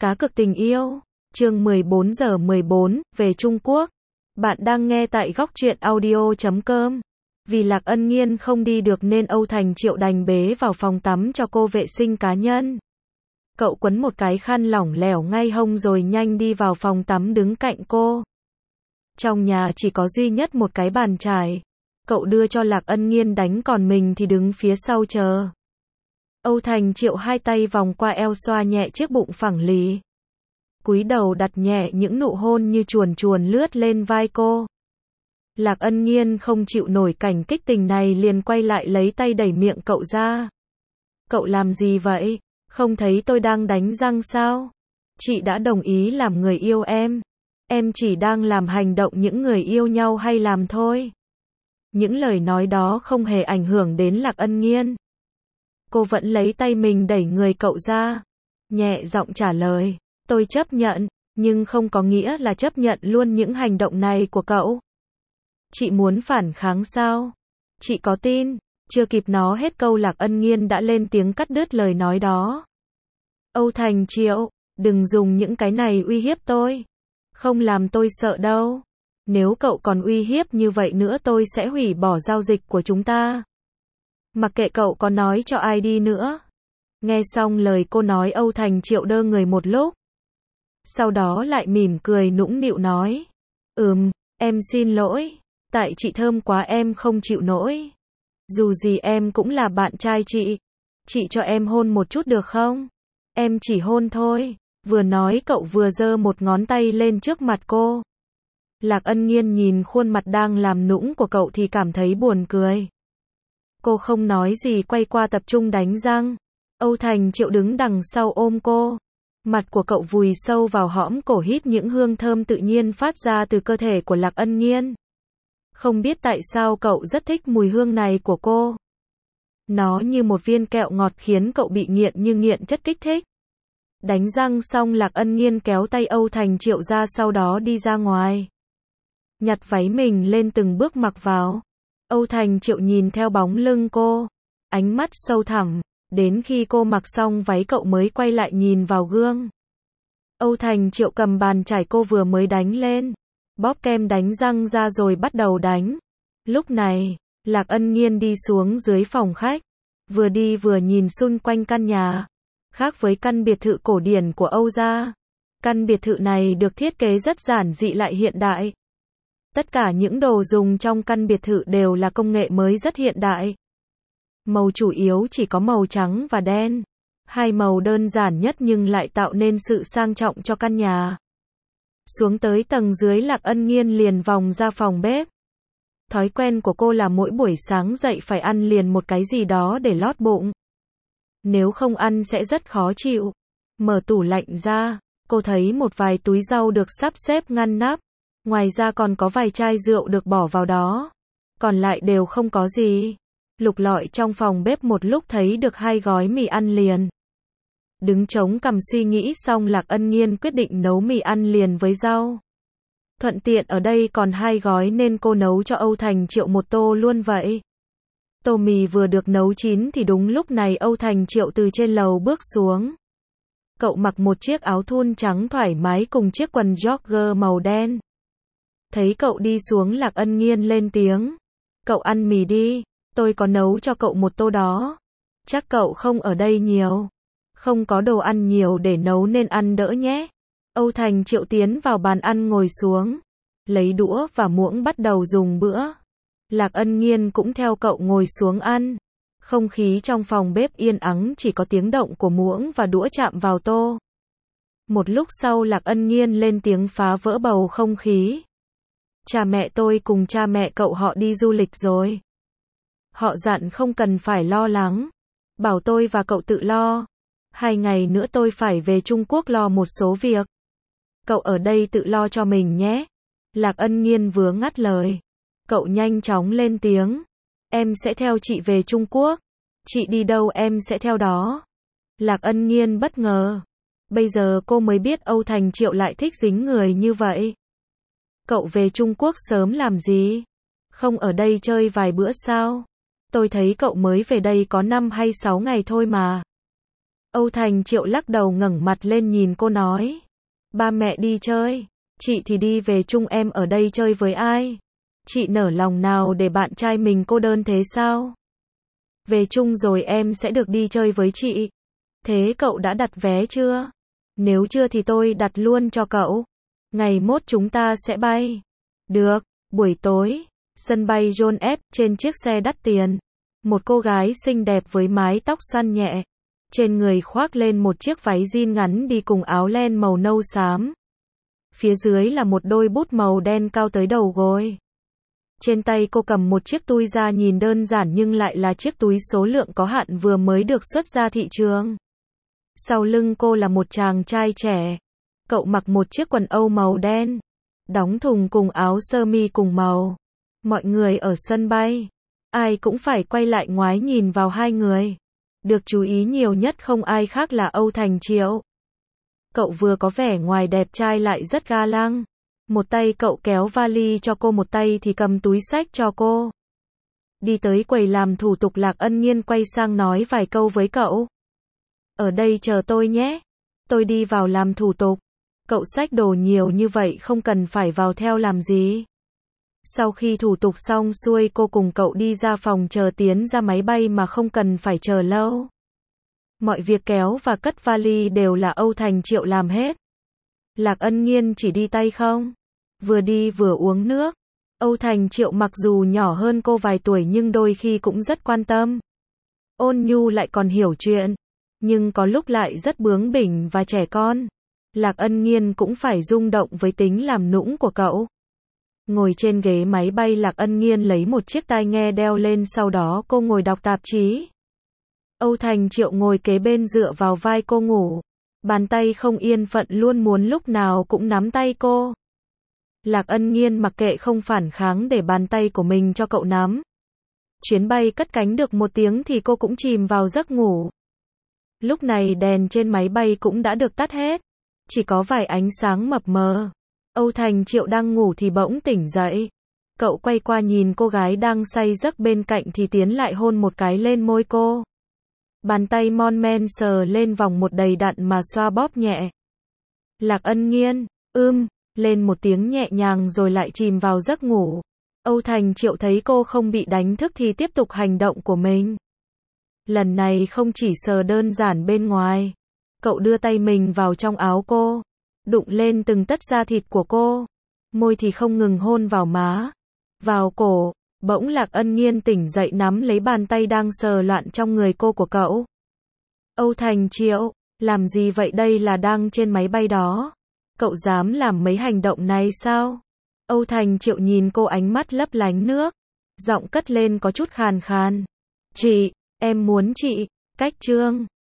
Cá cược tình yêu, chương 14:14, về Trung Quốc. Bạn đang nghe tại góc truyện audio.com. Vì Lạc Ân Nghiên không đi được nên Âu Thành Triệu đành bế vào phòng tắm cho cô vệ sinh cá nhân. Cậu quấn một cái khăn lỏng lẻo ngay hông rồi nhanh đi vào phòng tắm đứng cạnh cô. Trong nhà chỉ có duy nhất một cái bàn chải. Cậu đưa cho Lạc Ân Nghiên đánh còn mình thì đứng phía sau chờ. Âu Thành Triệu hai tay vòng qua eo xoa nhẹ chiếc bụng phẳng lì. Cúi đầu đặt nhẹ những nụ hôn như chuồn chuồn lướt lên vai cô. Lạc Ân Nghiên không chịu nổi cảnh kích tình này liền quay lại lấy tay đẩy miệng cậu ra. Cậu làm gì vậy? Không thấy tôi đang đánh răng sao? Chị đã đồng ý làm người yêu em. Em chỉ đang làm hành động những người yêu nhau hay làm thôi. Những lời nói đó không hề ảnh hưởng đến Lạc Ân Nghiên. Cô vẫn lấy tay mình đẩy người cậu ra. Nhẹ giọng trả lời, tôi chấp nhận, nhưng không có nghĩa là chấp nhận luôn những hành động này của cậu. Chị muốn phản kháng sao? Chị có tin? Chưa kịp nói hết câu Lạc Ân Nghiên đã lên tiếng cắt đứt lời nói đó. Âu Thành Triệu, đừng dùng những cái này uy hiếp tôi. Không làm tôi sợ đâu. Nếu cậu còn uy hiếp như vậy nữa tôi sẽ hủy bỏ giao dịch của chúng ta. Mặc kệ cậu có nói cho ai đi nữa. Nghe xong lời cô nói Âu Thành Triệu đơ người một lúc. Sau đó lại mỉm cười nũng nịu nói. Em xin lỗi. Tại chị thơm quá em không chịu nổi. Dù gì em cũng là bạn trai chị. Chị cho em hôn một chút được không? Em chỉ hôn thôi. Vừa nói cậu vừa giơ một ngón tay lên trước mặt cô. Lạc Ân Nghiên nhìn khuôn mặt đang làm nũng của cậu thì cảm thấy buồn cười. Cô không nói gì quay qua tập trung đánh răng. Âu Thành Triệu đứng đằng sau ôm cô. Mặt của cậu vùi sâu vào hõm cổ hít những hương thơm tự nhiên phát ra từ cơ thể của Lạc Ân Nghiên. Không biết tại sao cậu rất thích mùi hương này của cô. Nó như một viên kẹo ngọt khiến cậu bị nghiện như nghiện chất kích thích. Đánh răng xong Lạc Ân Nghiên kéo tay Âu Thành Triệu ra sau đó đi ra ngoài. Nhặt váy mình lên từng bước mặc vào. Âu Thành Triệu nhìn theo bóng lưng cô. Ánh mắt sâu thẳm. Đến khi cô mặc xong váy cậu mới quay lại nhìn vào gương. Âu Thành Triệu cầm bàn chải cô vừa mới đánh lên. Bóp kem đánh răng ra rồi bắt đầu đánh. Lúc này, Lạc Ân Nghiên đi xuống dưới phòng khách. Vừa đi vừa nhìn xung quanh căn nhà. Khác với căn biệt thự cổ điển của Âu gia. Căn biệt thự này được thiết kế rất giản dị lại hiện đại. Tất cả những đồ dùng trong căn biệt thự đều là công nghệ mới rất hiện đại. Màu chủ yếu chỉ có màu trắng và đen. Hai màu đơn giản nhất nhưng lại tạo nên sự sang trọng cho căn nhà. Xuống tới tầng dưới Lạc Ân Nghiên liền vòng ra phòng bếp. Thói quen của cô là mỗi buổi sáng dậy phải ăn liền một cái gì đó để lót bụng. Nếu không ăn sẽ rất khó chịu. Mở tủ lạnh ra, cô thấy một vài túi rau được sắp xếp ngăn nắp. Ngoài ra còn có vài chai rượu được bỏ vào đó. Còn lại đều không có gì. Lục lọi trong phòng bếp một lúc thấy được 2 gói mì ăn liền. Đứng chống cằm suy nghĩ xong Lạc Ân Nghiên quyết định nấu mì ăn liền với rau. Thuận tiện ở đây còn 2 gói nên cô nấu cho Âu Thành Triệu một tô luôn vậy. Tô mì vừa được nấu chín thì đúng lúc này Âu Thành Triệu từ trên lầu bước xuống. Cậu mặc một chiếc áo thun trắng thoải mái cùng chiếc quần jogger màu đen. Thấy cậu đi xuống Lạc Ân Nghiên lên tiếng. Cậu ăn mì đi, tôi có nấu cho cậu một tô đó. Chắc cậu không ở đây nhiều. Không có đồ ăn nhiều để nấu nên ăn đỡ nhé. Âu Thành Triệu tiến vào bàn ăn ngồi xuống. Lấy đũa và muỗng bắt đầu dùng bữa. Lạc Ân Nghiên cũng theo cậu ngồi xuống ăn. Không khí trong phòng bếp yên ắng chỉ có tiếng động của muỗng và đũa chạm vào tô. Một lúc sau Lạc Ân Nghiên lên tiếng phá vỡ bầu không khí. Cha mẹ tôi cùng cha mẹ cậu họ đi du lịch rồi. Họ dặn không cần phải lo lắng. Bảo tôi và cậu tự lo. 2 ngày nữa tôi phải về Trung Quốc lo một số việc. Cậu ở đây tự lo cho mình nhé. Lạc Ân Nghiên vừa ngắt lời. Cậu nhanh chóng lên tiếng. Em sẽ theo chị về Trung Quốc. Chị đi đâu em sẽ theo đó. Lạc Ân Nghiên bất ngờ. Bây giờ cô mới biết Âu Thành Triệu lại thích dính người như vậy. Cậu về Trung Quốc sớm làm gì? Không ở đây chơi vài bữa sao? Tôi thấy cậu mới về đây có 5 hay 6 ngày thôi mà. Âu Thành Triệu lắc đầu ngẩng mặt lên nhìn cô nói. Ba mẹ đi chơi. Chị thì đi về chung, em ở đây chơi với ai? Chị nở lòng nào để bạn trai mình cô đơn thế sao? Về chung rồi em sẽ được đi chơi với chị. Thế cậu đã đặt vé chưa? Nếu chưa thì tôi đặt luôn cho cậu. Ngày mốt chúng ta sẽ bay. Được, buổi tối, sân bay John F. trên chiếc xe đắt tiền. Một cô gái xinh đẹp với mái tóc xoăn nhẹ. Trên người khoác lên một chiếc váy jean ngắn đi cùng áo len màu nâu xám. Phía dưới là một đôi bút màu đen cao tới đầu gối. Trên tay cô cầm một chiếc túi da nhìn đơn giản nhưng lại là chiếc túi số lượng có hạn vừa mới được xuất ra thị trường. Sau lưng cô là một chàng trai trẻ. Cậu mặc một chiếc quần âu màu đen, đóng thùng cùng áo sơ mi cùng màu. Mọi người ở sân bay, ai cũng phải quay lại ngoái nhìn vào hai người. Được chú ý nhiều nhất không ai khác là Âu Thành Triệu. Cậu vừa có vẻ ngoài đẹp trai lại rất ga lăng. Một tay cậu kéo vali cho cô, một tay thì cầm túi xách cho cô. Đi tới quầy làm thủ tục, Lạc Ân Nhiên quay sang nói vài câu với cậu. Ở đây chờ tôi nhé. Tôi đi vào làm thủ tục. Cậu xách đồ nhiều như vậy không cần phải vào theo làm gì. Sau khi thủ tục xong xuôi cô cùng cậu đi ra phòng chờ tiến ra máy bay mà không cần phải chờ lâu. Mọi việc kéo và cất vali đều là Âu Thành Triệu làm hết. Lạc Ân Nhiên chỉ đi tay không. Vừa đi vừa uống nước. Âu Thành Triệu mặc dù nhỏ hơn cô vài tuổi nhưng đôi khi cũng rất quan tâm. Ôn nhu lại còn hiểu chuyện. Nhưng có lúc lại rất bướng bỉnh và trẻ con. Lạc Ân Nhiên cũng phải rung động với tính làm nũng của cậu. Ngồi trên ghế máy bay, Lạc Ân Nhiên lấy một chiếc tai nghe đeo lên, sau đó cô ngồi đọc tạp chí. Âu Thành Triệu ngồi kế bên dựa vào vai cô ngủ. Bàn tay không yên phận luôn muốn lúc nào cũng nắm tay cô. Lạc Ân Nhiên mặc kệ không phản kháng để bàn tay của mình cho cậu nắm. Chuyến bay cất cánh được 1 tiếng thì cô cũng chìm vào giấc ngủ. Lúc này đèn trên máy bay cũng đã được tắt hết. Chỉ có vài ánh sáng mập mờ. Âu Thành Triệu đang ngủ thì bỗng tỉnh dậy. Cậu quay qua nhìn cô gái đang say giấc bên cạnh thì tiến lại hôn một cái lên môi cô. Bàn tay mon men sờ lên vòng một đầy đặn mà xoa bóp nhẹ. Lạc Ân Nhiên, lên một tiếng nhẹ nhàng rồi lại chìm vào giấc ngủ. Âu Thành Triệu thấy cô không bị đánh thức thì tiếp tục hành động của mình. Lần này không chỉ sờ đơn giản bên ngoài. Cậu đưa tay mình vào trong áo cô. Đụng lên từng tấc da thịt của cô. Môi thì không ngừng hôn vào má, vào cổ. Bỗng Lạc Ân Nhiên tỉnh dậy nắm lấy bàn tay đang sờ loạn trong người cô của cậu. Âu Thành Triệu, làm gì vậy, đây là đang trên máy bay đó. Cậu dám làm mấy hành động này sao? Âu Thành Triệu nhìn cô, ánh mắt lấp lánh nước. Giọng cất lên có chút khàn khàn. Chị, em muốn chị, cách trương.